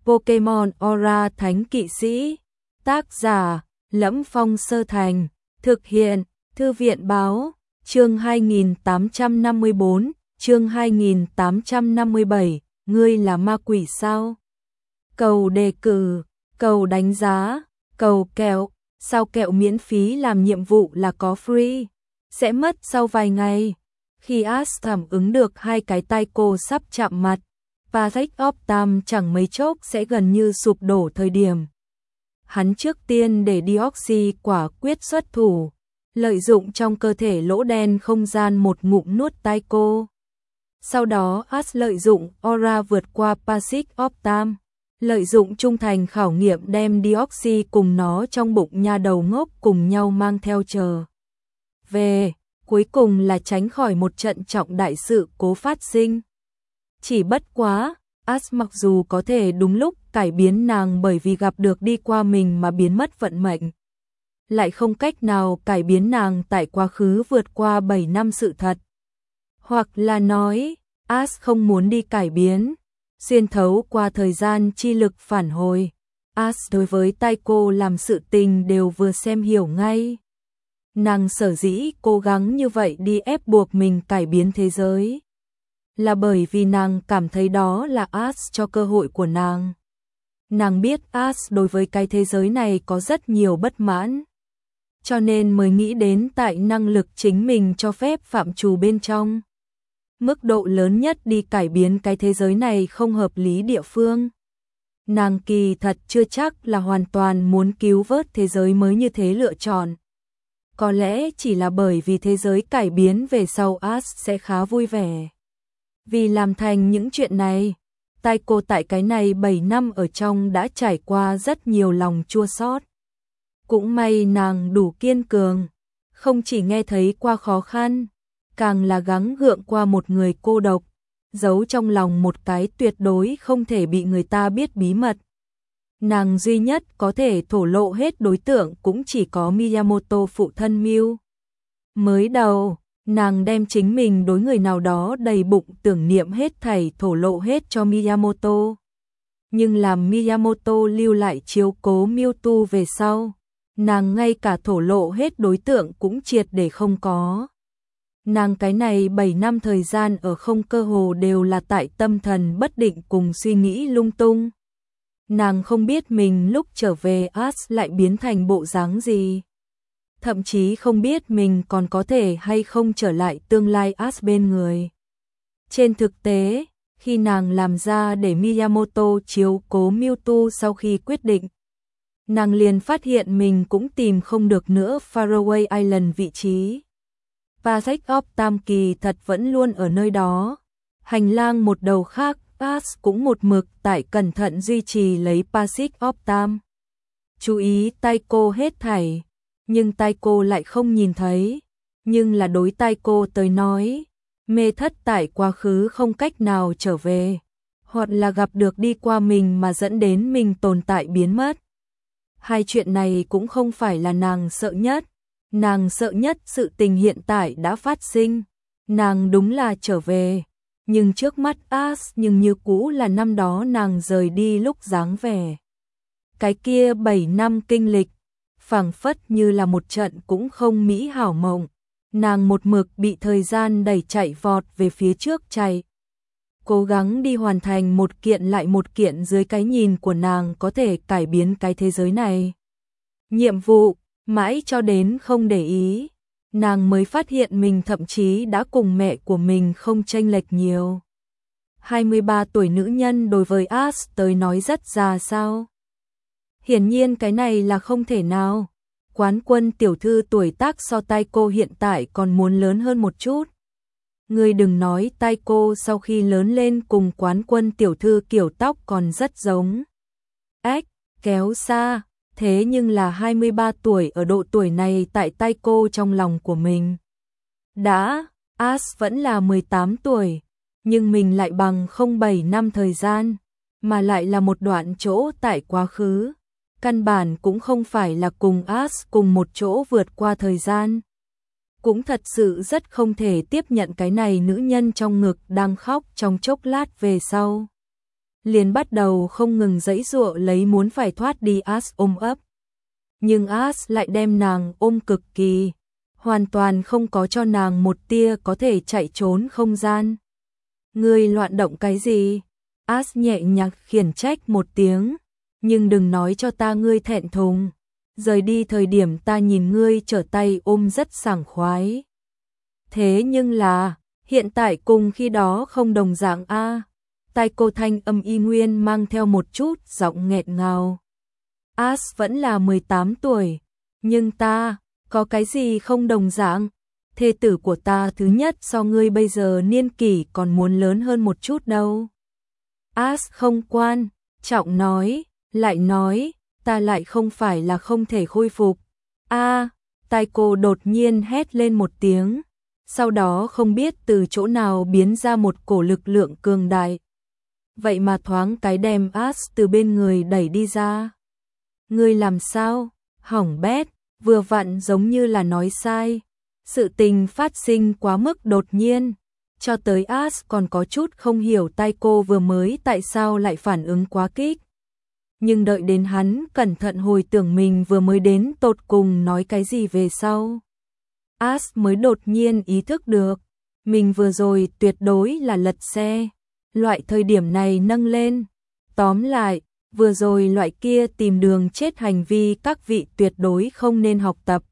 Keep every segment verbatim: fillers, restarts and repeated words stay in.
Pokemon Aura Thánh Kỵ Sĩ. Tác giả: Lẫm Phong Sơ Thành. Thực hiện: Thư viện Báo. Chương hai nghìn tám trăm năm mươi bốn, chương hai nghìn tám trăm năm mươi bảy, ngươi là ma quỷ sao? Cầu đề cử, cầu đánh giá, cầu kẹo, sao kẹo miễn phí làm nhiệm vụ là có free, sẽ mất sau vài ngày. Khi Ash cảm ứng được hai cái tai cô sắp chạm mặt, Patrick Optam chẳng mấy chốc sẽ gần như sụp đổ thời điểm. Hắn trước tiên để Deoxy quả quyết xuất thủ, lợi dụng trong cơ thể lỗ đen không gian một ngụm nuốt tai cô. Sau đó Ash lợi dụng Aura vượt qua Patrick Optam, lợi dụng trung thành khảo nghiệm đem Deoxy cùng nó trong bụng nha đầu ngốc cùng nhau mang theo chờ về, cuối cùng là tránh khỏi một trận trọng đại sự cố phát sinh. Chỉ bất quá, Ash mặc dù có thể đúng lúc cải biến nàng bởi vì gặp được đi qua mình mà biến mất vận mệnh, lại không cách nào cải biến nàng tại quá khứ vượt qua bảy năm sự thật. Hoặc là nói, Ash không muốn đi cải biến, xuyên thấu qua thời gian chi lực phản hồi. Ash đối với tai cô làm sự tình đều vừa xem hiểu ngay. Nàng sở dĩ cố gắng như vậy đi ép buộc mình cải biến thế giới, là bởi vì nàng cảm thấy đó là Ash cho cơ hội của nàng. Nàng biết Ash đối với cái thế giới này có rất nhiều bất mãn, cho nên mới nghĩ đến tại năng lực chính mình cho phép phạm trù bên trong. Mức độ lớn nhất đi cải biến cái thế giới này không hợp lý địa phương. Nàng kỳ thật chưa chắc là hoàn toàn muốn cứu vớt thế giới mới như thế lựa chọn. Có lẽ chỉ là bởi vì thế giới cải biến về sau Ash sẽ khá vui vẻ. Vì làm thành những chuyện này, tai cô tại cái này bảy năm ở trong đã trải qua rất nhiều lòng chua xót. Cũng may nàng đủ kiên cường, không chỉ nghe thấy qua khó khăn, càng là gắng gượng qua một người cô độc, giấu trong lòng một cái tuyệt đối không thể bị người ta biết bí mật. Nàng duy nhất có thể thổ lộ hết đối tượng cũng chỉ có Miyamoto phụ thân Mew. Mới đầu, nàng đem chính mình đối người nào đó đầy bụng tưởng niệm hết thảy thổ lộ hết cho Miyamoto. Nhưng làm Miyamoto lưu lại chiếu cố Mewtwo về sau, nàng ngay cả thổ lộ hết đối tượng cũng triệt để không có. Nàng cái này bảy năm thời gian ở không cơ hồ đều là tại tâm thần bất định cùng suy nghĩ lung tung. Nàng không biết mình lúc trở về Ash lại biến thành bộ dáng gì. Thậm chí không biết mình còn có thể hay không trở lại tương lai Ash bên người. Trên thực tế, khi nàng làm ra để Miyamoto chiếu cố Mewtwo sau khi quyết định, nàng liền phát hiện mình cũng tìm không được nữa Faraway Island vị trí. Patrick Optam kỳ thật vẫn luôn ở nơi đó. Hành lang một đầu khác, Ash cũng một mực tại cẩn thận duy trì lấy Patrick Optam. Chú ý tai cô hết thảy, nhưng tai cô lại không nhìn thấy. Nhưng là đối tai cô tới nói, mê thất tại quá khứ không cách nào trở về, hoặc là gặp được đi qua mình mà dẫn đến mình tồn tại biến mất. Hai chuyện này cũng không phải là nàng sợ nhất. Nàng sợ nhất sự tình hiện tại đã phát sinh. Nàng đúng là trở về, nhưng trước mắt Ash nhưng như cũ là năm đó nàng rời đi lúc dáng vẻ. Cái kia bảy năm kinh lịch, phảng phất như là một trận cũng không mỹ hảo mộng. Nàng một mực bị thời gian đẩy chạy vọt về phía trước chạy. Cố gắng đi hoàn thành một kiện lại một kiện dưới cái nhìn của nàng có thể cải biến cái thế giới này. Nhiệm vụ, mãi cho đến không để ý, nàng mới phát hiện mình thậm chí đã cùng mẹ của mình không chênh lệch nhiều. hai mươi ba tuổi nữ nhân đối với Ash tới nói rất già sao? Hiển nhiên cái này là không thể nào. Quán quân tiểu thư tuổi tác so tai cô hiện tại còn muốn lớn hơn một chút. Ngươi đừng nói tai cô sau khi lớn lên cùng quán quân tiểu thư kiểu tóc còn rất giống. Ếch, kéo xa. Thế nhưng là hai mươi ba tuổi ở độ tuổi này tại tai cô trong lòng của mình. Đã, Ash vẫn là mười tám tuổi, nhưng mình lại bằng không bảy năm thời gian, mà lại là một đoạn chỗ tại quá khứ. Căn bản cũng không phải là cùng Ash cùng một chỗ vượt qua thời gian. Cũng thật sự rất không thể tiếp nhận cái này nữ nhân trong ngực đang khóc trong chốc lát về sau. liền bắt đầu không ngừng giãy giụa lấy muốn phải thoát đi As ôm ấp. Nhưng As lại đem nàng ôm cực kỳ, hoàn toàn không có cho nàng một tia có thể chạy trốn không gian. Ngươi loạn động cái gì? As nhẹ nhàng khiển trách một tiếng, nhưng đừng nói cho ta ngươi thẹn thùng. Rời đi thời điểm ta nhìn ngươi trở tay ôm rất sảng khoái. Thế nhưng là, hiện tại cùng khi đó không đồng dạng a. Tai cô thanh âm y nguyên mang theo một chút giọng nghẹt ngào. As vẫn là mười tám tuổi, nhưng ta, có cái gì không đồng dạng? Thê tử của ta thứ nhất so ngươi bây giờ niên kỷ còn muốn lớn hơn một chút đâu. As không quan, trọng nói, lại nói, ta lại không phải là không thể khôi phục. A, tai cô đột nhiên hét lên một tiếng, sau đó không biết từ chỗ nào biến ra một cổ lực lượng cường đại. Vậy mà thoáng cái đem As từ bên người đẩy đi ra. Ngươi làm sao? Hỏng bét, vừa vặn giống như là nói sai. Sự tình phát sinh quá mức đột nhiên, cho tới As còn có chút không hiểu tai cô vừa mới tại sao lại phản ứng quá kích. Nhưng đợi đến hắn cẩn thận hồi tưởng mình vừa mới đến tột cùng nói cái gì về sau, As mới đột nhiên ý thức được, mình vừa rồi tuyệt đối là lật xe, loại thời điểm này nâng lên. Tóm lại, vừa rồi loại kia tìm đường chết hành vi các vị tuyệt đối không nên học tập.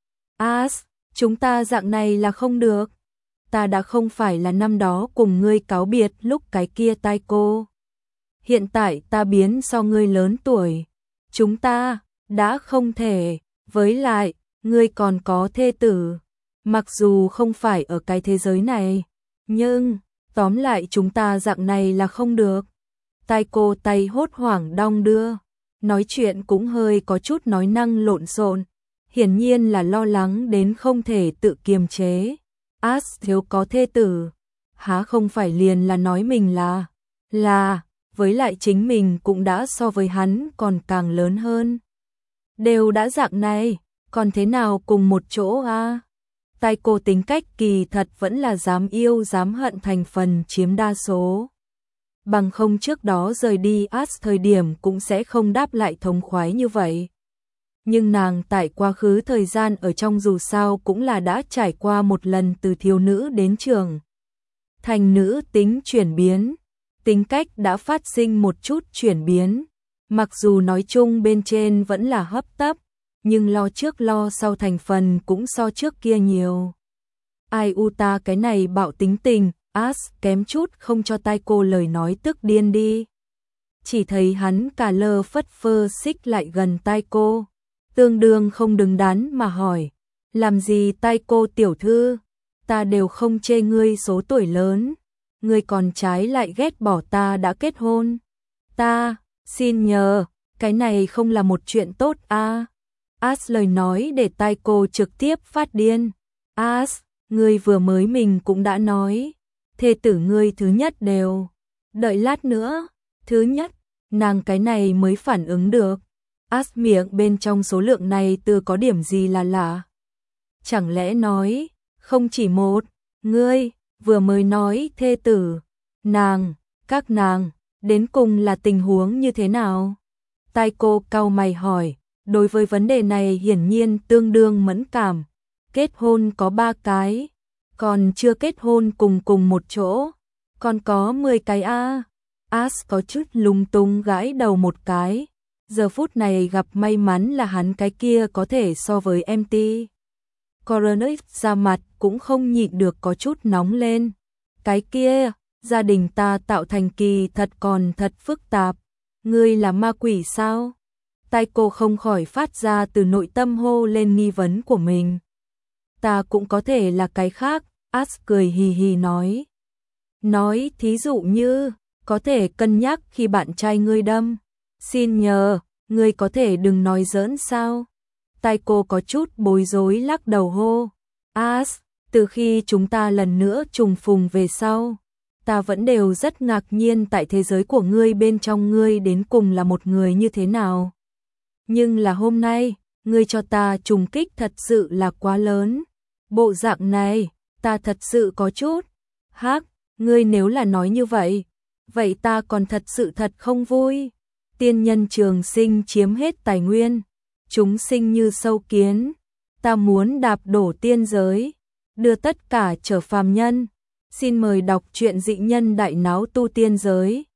As, chúng ta dạng này là không được. Ta đã không phải là năm đó cùng ngươi cáo biệt lúc cái kia tai cô. Hiện tại ta biến so ngươi lớn tuổi. Chúng ta đã không thể, với lại, ngươi còn có thê tử. Mặc dù không phải ở cái thế giới này, nhưng, tóm lại chúng ta dạng này là không được. Tai cô tay hốt hoảng đong đưa, nói chuyện cũng hơi có chút nói năng lộn xộn, hiển nhiên là lo lắng đến không thể tự kiềm chế. As thiếu có thê tử, há không phải liền là nói mình là, là, với lại chính mình cũng đã so với hắn còn càng lớn hơn. Đều đã dạng này, còn thế nào cùng một chỗ a? À? Tai cô tính cách kỳ thật vẫn là dám yêu dám hận thành phần chiếm đa số. Bằng không trước đó rời đi As thời điểm cũng sẽ không đáp lại thống khoái như vậy. Nhưng nàng tại quá khứ thời gian ở trong dù sao cũng là đã trải qua một lần từ thiếu nữ đến trưởng thành nữ tính chuyển biến, tính cách đã phát sinh một chút chuyển biến. Mặc dù nói chung bên trên vẫn là hấp tấp, nhưng lo trước lo sau thành phần cũng so trước kia nhiều. Ai u ta cái này bạo tính tình, As kém chút không cho tai cô lời nói tức điên đi. Chỉ thấy hắn cả lơ phất phơ xích lại gần tai cô, tương đương không đứng đắn mà hỏi, làm gì tai cô tiểu thư, ta đều không chê ngươi số tuổi lớn, ngươi còn trái lại ghét bỏ ta đã kết hôn. Ta, xin nhờ, cái này không là một chuyện tốt a. À? As lời nói để tai cô trực tiếp phát điên. As, ngươi vừa mới mình cũng đã nói, thê tử ngươi thứ nhất đều, đợi lát nữa, thứ nhất, nàng cái này mới phản ứng được. As miệng bên trong số lượng này từ có điểm gì là lạ. Chẳng lẽ nói, không chỉ một, ngươi, vừa mới nói thê tử, nàng, các nàng, đến cùng là tình huống như thế nào? Tai cô cau mày hỏi, đối với vấn đề này hiển nhiên tương đương mẫn cảm. Kết hôn có ba cái, còn chưa kết hôn cùng cùng một chỗ, còn có mười cái a. As có chút lung tung gãi đầu một cái. Giờ phút này gặp may mắn là hắn cái kia có thể so với em tê. Coronis ra mặt cũng không nhịn được có chút nóng lên. Cái kia, gia đình ta tạo thành kỳ thật còn thật phức tạp. Ngươi là ma quỷ sao? Tai cô không khỏi phát ra từ nội tâm hô lên nghi vấn của mình. Ta cũng có thể là cái khác, As cười hì hì nói. Nói thí dụ như, có thể cân nhắc khi bạn trai ngươi đâm. Xin nhờ, ngươi có thể đừng nói giỡn sao? Tai cô có chút bối rối lắc đầu hô. As, từ khi chúng ta lần nữa trùng phùng về sau, ta vẫn đều rất ngạc nhiên tại thế giới của ngươi bên trong ngươi đến cùng là một người như thế nào. Nhưng là hôm nay, ngươi cho ta trùng kích thật sự là quá lớn. Bộ dạng này, ta thật sự có chút. Hắc, ngươi nếu là nói như vậy, vậy ta còn thật sự thật không vui. Tiên nhân trường sinh chiếm hết tài nguyên, chúng sinh như sâu kiến, ta muốn đạp đổ tiên giới, đưa tất cả trở phàm nhân. Xin mời đọc truyện Dị Nhân Đại Náo Tu Tiên Giới.